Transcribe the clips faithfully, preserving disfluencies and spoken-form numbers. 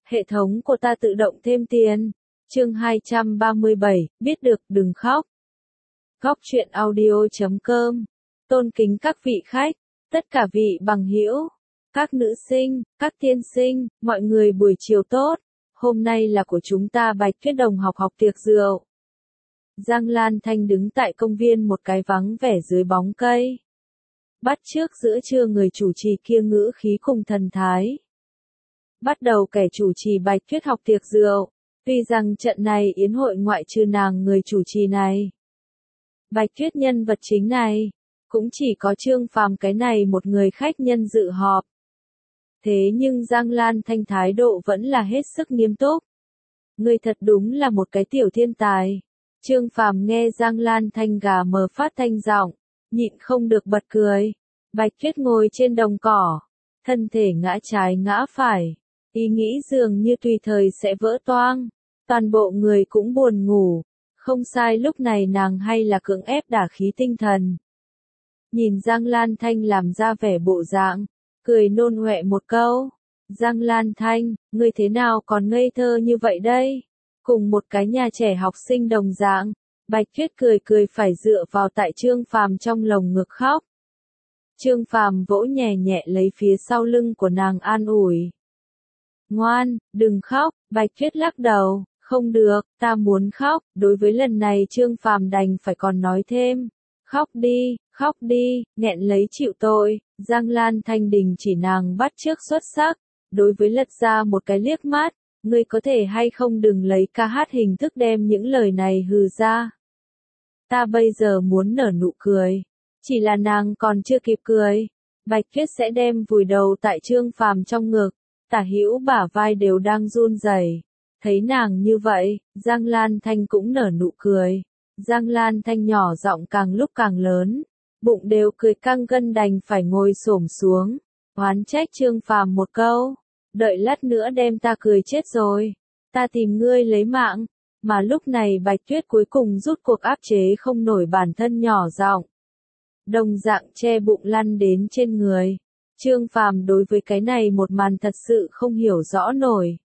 Hệ thống của ta tự động thêm tiền. Chương hai trăm ba mươi bảy, biết được, đừng khóc. Góc truyện audio chấm com. Tôn kính các vị khách, tất cả vị bằng hữu, các nữ sinh, các tiên sinh, mọi người buổi chiều tốt. Hôm nay là của chúng ta Bạch Tuyết đồng học học tiệc rượu. Giang Lan Thanh đứng tại công viên một cái vắng vẻ dưới bóng cây. Bắt chước giữa trưa người chủ trì kia ngữ khí cùng thần thái. Bắt đầu kẻ chủ trì Bạch Tuyết học tiệc rượu. Tuy rằng trận này yến hội ngoại trừ nàng người chủ trì này, Bạch Tuyết nhân vật chính này, cũng chỉ có Trương Phàm cái này một người khách nhân dự họp. Thế nhưng Giang Lan Thanh thái độ vẫn là hết sức nghiêm túc. Ngươi thật đúng là một cái tiểu thiên tài. Trương Phàm nghe Giang Lan Thanh gà mờ phát thanh giọng, nhịn không được bật cười. Bạch Tuyết ngồi trên đồng cỏ, thân thể ngã trái ngã phải, ý nghĩ dường như tùy thời sẽ vỡ toang. Toàn bộ người cũng buồn ngủ, không sai lúc này nàng hay là cưỡng ép đả khí tinh thần. Nhìn Giang Lan Thanh làm ra vẻ bộ dạng, cười nôn ọe một câu. Giang Lan Thanh, ngươi thế nào còn ngây thơ như vậy đây? Cùng một cái nhà trẻ học sinh đồng dạng, Bạch Tuyết cười cười phải dựa vào tại Trương Phàm trong lồng ngực khóc. Trương Phàm vỗ nhẹ nhẹ lấy phía sau lưng của nàng an ủi. Ngoan, đừng khóc, Bạch Tuyết lắc đầu, không được, ta muốn khóc. Đối với lần này Trương Phàm đành phải còn nói thêm. Khóc đi, khóc đi, nghẹn lấy chịu tội. Giang Lan Thanh đình chỉ nàng bắt chước xuất sắc. Đối với lật ra một cái liếc mắt, ngươi có thể hay không đừng lấy ca hát hình thức đem những lời này hừ ra. Ta bây giờ muốn nở nụ cười. Chỉ là nàng còn chưa kịp cười. Bạch Tuyết sẽ đem vùi đầu tại Trương Phàm trong ngực. Tả hữu bả vai đều đang run rẩy. Thấy nàng như vậy, Giang Lan Thanh cũng nở nụ cười. Giang Lan Thanh nhỏ giọng càng lúc càng lớn, bụng đều cười căng gân đành phải ngồi xổm xuống, oán trách Trương Phàm một câu, đợi lát nữa đem ta cười chết rồi, ta tìm ngươi lấy mạng. Mà lúc này Bạch Tuyết cuối cùng rút cuộc áp chế không nổi bản thân nhỏ giọng, đồng dạng che bụng lăn đến trên người. Trương Phàm đối với cái này một màn thật sự không hiểu rõ nổi.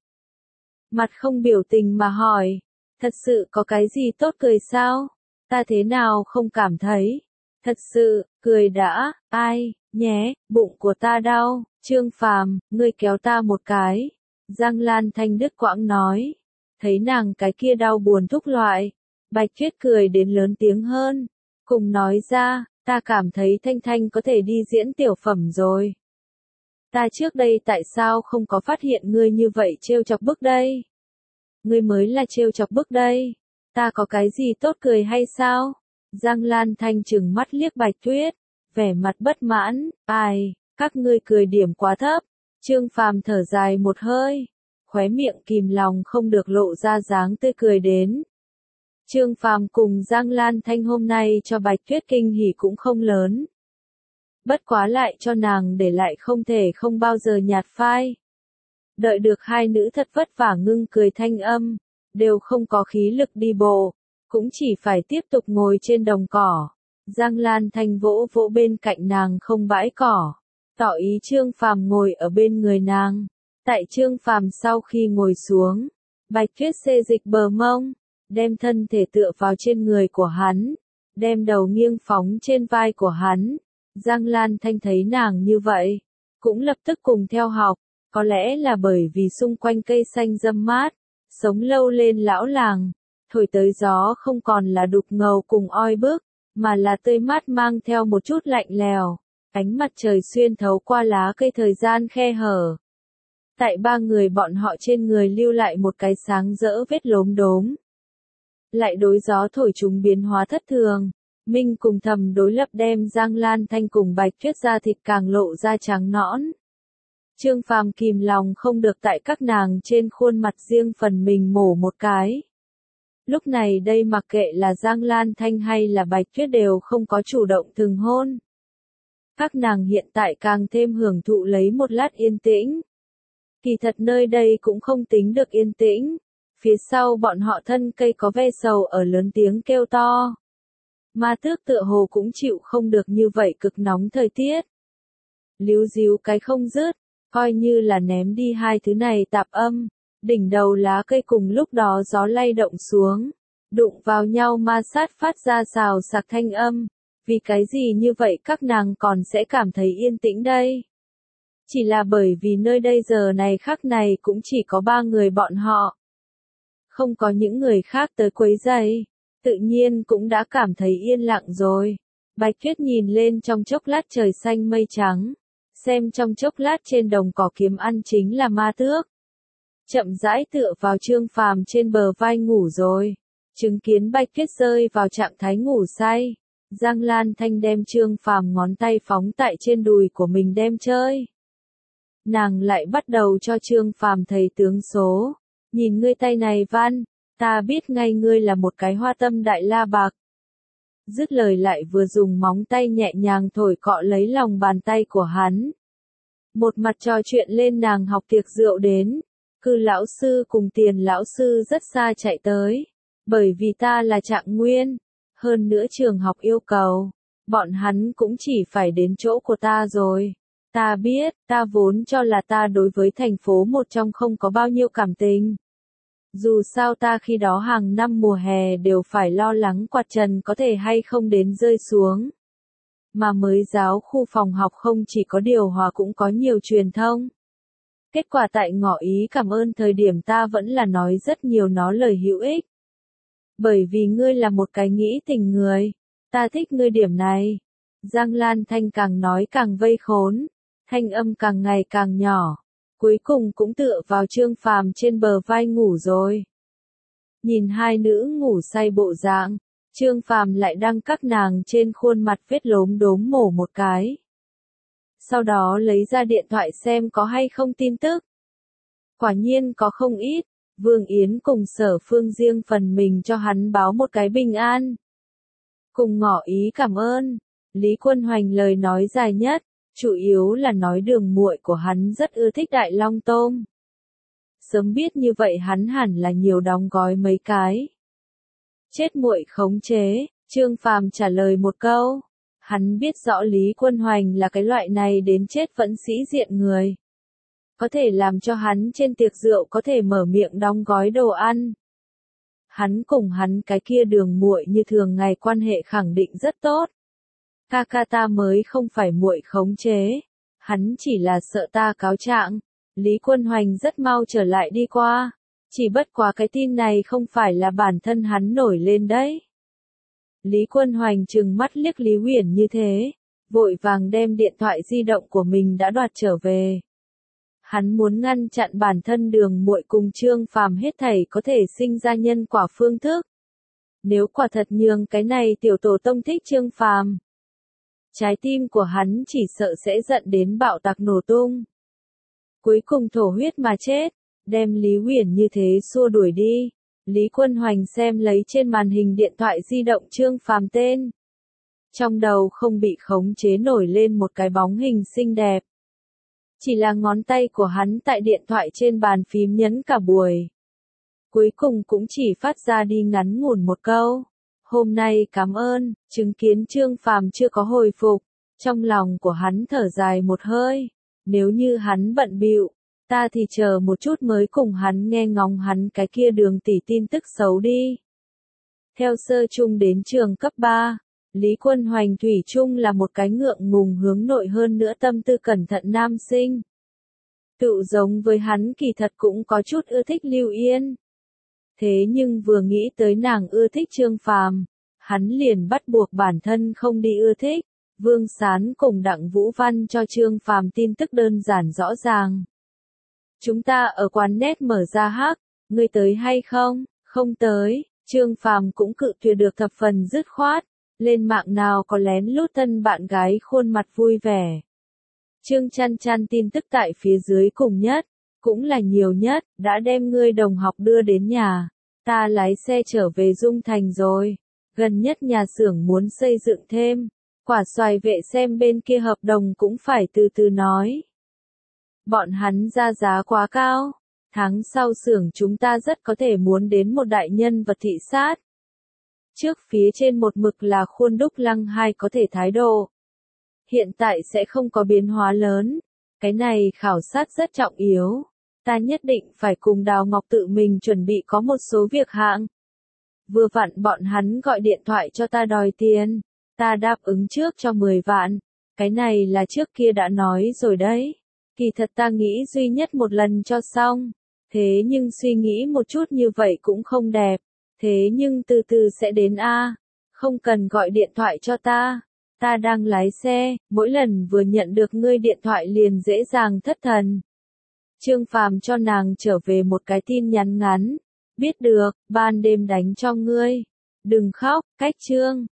Mặt không biểu tình mà hỏi, thật sự có cái gì tốt cười sao? Ta thế nào không cảm thấy? Thật sự, cười đã, ai, nhé, bụng của ta đau. Trương Phàm, ngươi kéo ta một cái. Giang Lan Thanh đứt quãng nói. Thấy nàng cái kia đau buồn thúc loại. Bạch Tuyết cười đến lớn tiếng hơn. Cùng nói ra, ta cảm thấy Thanh Thanh có thể đi diễn tiểu phẩm rồi. Ta trước đây tại sao không có phát hiện ngươi như vậy trêu chọc bức đây? Ngươi mới là trêu chọc bức đây. Ta có cái gì tốt cười hay sao? Giang Lan Thanh trừng mắt liếc Bạch Tuyết, vẻ mặt bất mãn, ai, các ngươi cười điểm quá thấp. Trương Phàm thở dài một hơi, khóe miệng kìm lòng không được lộ ra dáng tươi cười đến. Trương Phàm cùng Giang Lan Thanh hôm nay cho Bạch Tuyết kinh hỉ cũng không lớn. Bất quá lại cho nàng để lại không thể không bao giờ nhạt phai. Đợi được hai nữ thật vất vả ngưng cười thanh âm, đều không có khí lực đi bộ, cũng chỉ phải tiếp tục ngồi trên đồng cỏ. Giang Lan Thanh vỗ vỗ bên cạnh nàng không bãi cỏ, tỏ ý Trương Phàm ngồi ở bên người nàng. Tại Trương Phàm sau khi ngồi xuống, Bạch Tuyết xê dịch bờ mông, đem thân thể tựa vào trên người của hắn, đem đầu nghiêng phóng trên vai của hắn. Giang Lan Thanh thấy nàng như vậy, cũng lập tức cùng theo học, có lẽ là bởi vì xung quanh cây xanh râm mát, sống lâu lên lão làng, thổi tới gió không còn là đục ngầu cùng oi bức, mà là tươi mát mang theo một chút lạnh lèo, ánh mặt trời xuyên thấu qua lá cây thời gian khe hở. Tại ba người bọn họ trên người lưu lại một cái sáng rỡ vết lốm đốm. Lại đối gió thổi chúng biến hóa thất thường. Minh cùng thầm đối lập đem Giang Lan Thanh cùng Bạch Tuyết da thịt càng lộ ra trắng nõn. Trương Phàm kìm lòng không được tại các nàng trên khuôn mặt riêng phần mình mổ một cái. Lúc này đây mặc kệ là Giang Lan Thanh hay là Bạch Tuyết đều không có chủ động từng hôn. Các nàng hiện tại càng thêm hưởng thụ lấy một lát yên tĩnh. Kỳ thật nơi đây cũng không tính được yên tĩnh. Phía sau bọn họ thân cây có ve sầu ở lớn tiếng kêu to. Ma tước tựa hồ cũng chịu không được như vậy cực nóng thời tiết. Líu díu cái không dứt, coi như là ném đi hai thứ này tạp âm, Đỉnh đầu lá cây cùng lúc đó gió lay động xuống, đụng vào nhau ma sát phát ra xào xạc thanh âm. Vì cái gì như vậy các nàng còn sẽ cảm thấy yên tĩnh đây? Chỉ là bởi vì nơi đây giờ này khắc này cũng chỉ có ba người bọn họ. Không có những người khác tới quấy rầy, tự nhiên cũng đã cảm thấy yên lặng rồi. Bạch Tuyết nhìn lên trong chốc lát trời xanh mây trắng, xem trong chốc lát trên đồng cỏ kiếm ăn chính là ma tước. Chậm rãi tựa vào Trương Phàm trên bờ vai ngủ rồi, chứng kiến Bạch Tuyết rơi vào trạng thái ngủ say. Giang Lan Thanh đem Trương Phàm ngón tay phóng tại trên đùi của mình đem chơi. Nàng lại bắt đầu cho Trương Phàm thầy tướng số. Nhìn ngươi tay này Văn, ta biết ngay ngươi là một cái hoa tâm đại la bạc. Dứt lời lại vừa dùng móng tay nhẹ nhàng thổi cọ lấy lòng bàn tay của hắn. Một mặt trò chuyện lên nàng học tiệc rượu đến. Cư lão sư cùng Tiền lão sư rất xa chạy tới. Bởi vì ta là Trạng Nguyên. Hơn nữa trường học yêu cầu, bọn hắn cũng chỉ phải đến chỗ của ta rồi. Ta biết, ta vốn cho là ta đối với thành phố một trong không có bao nhiêu cảm tình. Dù sao ta khi đó hàng năm mùa hè đều phải lo lắng quạt trần có thể hay không đến rơi xuống. Mà mới giáo khu phòng học không chỉ có điều hòa cũng có nhiều truyền thông. Kết quả tại ngỏ ý cảm ơn thời điểm ta vẫn là nói rất nhiều nó lời hữu ích. Bởi vì ngươi là một cái nghĩ tình người, ta thích ngươi điểm này. Giang Lan Thanh càng nói càng vây khốn, thanh âm càng ngày càng nhỏ, cuối cùng cũng tựa vào Trương Phàm trên bờ vai ngủ rồi. Nhìn hai nữ ngủ say bộ dạng, Trương Phàm lại đăng các nàng trên khuôn mặt vết lốm đốm mổ một cái. Sau đó lấy ra điện thoại xem có hay không tin tức. Quả nhiên có không ít. Vương Yến cùng Sở Phương riêng phần mình cho hắn báo một cái bình an. Cùng ngỏ ý cảm ơn, Lý Quân Hoành lời nói dài nhất, chủ yếu là nói Đường muội của hắn rất ưa thích đại long tôm. Sớm biết như vậy hắn hẳn là nhiều đóng gói mấy cái. Chết muội khống chế, Trương Phàm trả lời một câu. Hắn biết rõ Lý Quân Hoành là cái loại này đến chết vẫn sĩ diện người. Có thể làm cho hắn trên tiệc rượu có thể mở miệng đóng gói đồ ăn. Hắn cùng hắn cái kia Đường muội như thường ngày quan hệ khẳng định rất tốt. Ca ca ta mới không phải muội khống chế, hắn chỉ là sợ ta cáo trạng. Lý Quân Hoành rất mau trở lại đi qua, chỉ bất quá cái tin này không phải là bản thân hắn nổi lên đấy. Lý Quân Hoành trừng mắt liếc Lý Huyền như thế, vội vàng đem điện thoại di động của mình đã đoạt trở về. Hắn muốn ngăn chặn bản thân Đường muội cùng Trương Phàm hết thảy có thể sinh ra nhân quả phương thức. Nếu quả thật nhường cái này tiểu tổ tông thích Trương Phàm, trái tim của hắn chỉ sợ sẽ giận đến bạo tạc nổ tung. Cuối cùng thổ huyết mà chết, đem Lý Huyền như thế xua đuổi đi. Lý Quân Hoành xem lấy trên màn hình điện thoại di động Trương Phàm tên. Trong đầu không bị khống chế nổi lên một cái bóng hình xinh đẹp. Chỉ là ngón tay của hắn tại điện thoại trên bàn phím nhấn cả buổi. Cuối cùng cũng chỉ phát ra đi ngắn ngủn một câu. Hôm nay cảm ơn, chứng kiến Trương Phàm chưa có hồi phục. Trong lòng của hắn thở dài một hơi. Nếu như hắn bận bịu, ta thì chờ một chút mới cùng hắn nghe ngóng hắn cái kia Đường tỷ tin tức xấu đi. Theo sơ trung đến trường cấp ba, Lý Quân Hoành thủy chung là một cái ngượng ngùng hướng nội hơn nữa tâm tư cẩn thận nam sinh. Tự giống với hắn kỳ thật cũng có chút ưa thích Lưu Yên. Thế nhưng vừa nghĩ tới nàng ưa thích Trương Phàm, hắn liền bắt buộc bản thân không đi ưa thích. Vương Sán cùng Đặng Vũ Văn cho Trương Phàm tin tức đơn giản rõ ràng. Chúng ta ở quán net mở ra hắc, ngươi tới hay không? Không tới, Trương Phàm cũng cự tuyệt được thập phần dứt khoát. Lên mạng nào có lén lút thân bạn gái khuôn mặt vui vẻ. Trương Chăn Chăn tin tức tại phía dưới cùng nhất, cũng là nhiều nhất, đã đem ngươi đồng học đưa đến nhà. Ta lái xe trở về Dung Thành rồi, gần nhất nhà xưởng muốn xây dựng thêm. Quả xoài vệ xem bên kia hợp đồng cũng phải từ từ nói. Bọn hắn ra giá quá cao, tháng sau xưởng chúng ta rất có thể muốn đến một đại nhân vật thị sát. Trước phía trên một mực là khuôn đúc Lăng hai có thể thái độ. Hiện tại sẽ không có biến hóa lớn, cái này khảo sát rất trọng yếu. Ta nhất định phải cùng Đào Ngọc tự mình chuẩn bị có một số việc hạng. Vừa vặn bọn hắn gọi điện thoại cho ta đòi tiền. Ta đáp ứng trước cho mười vạn. Cái này là trước kia đã nói rồi đấy. Kỳ thật ta nghĩ duy nhất một lần cho xong. Thế nhưng suy nghĩ một chút như vậy cũng không đẹp. Thế nhưng từ từ sẽ đến a. Không cần gọi điện thoại cho ta. Ta đang lái xe, mỗi lần vừa nhận được ngươi điện thoại liền dễ dàng thất thần. Trương Phàm cho nàng trở về một cái tin nhắn ngắn. Biết được, ban đêm đánh cho ngươi. Đừng khóc, cách Trương.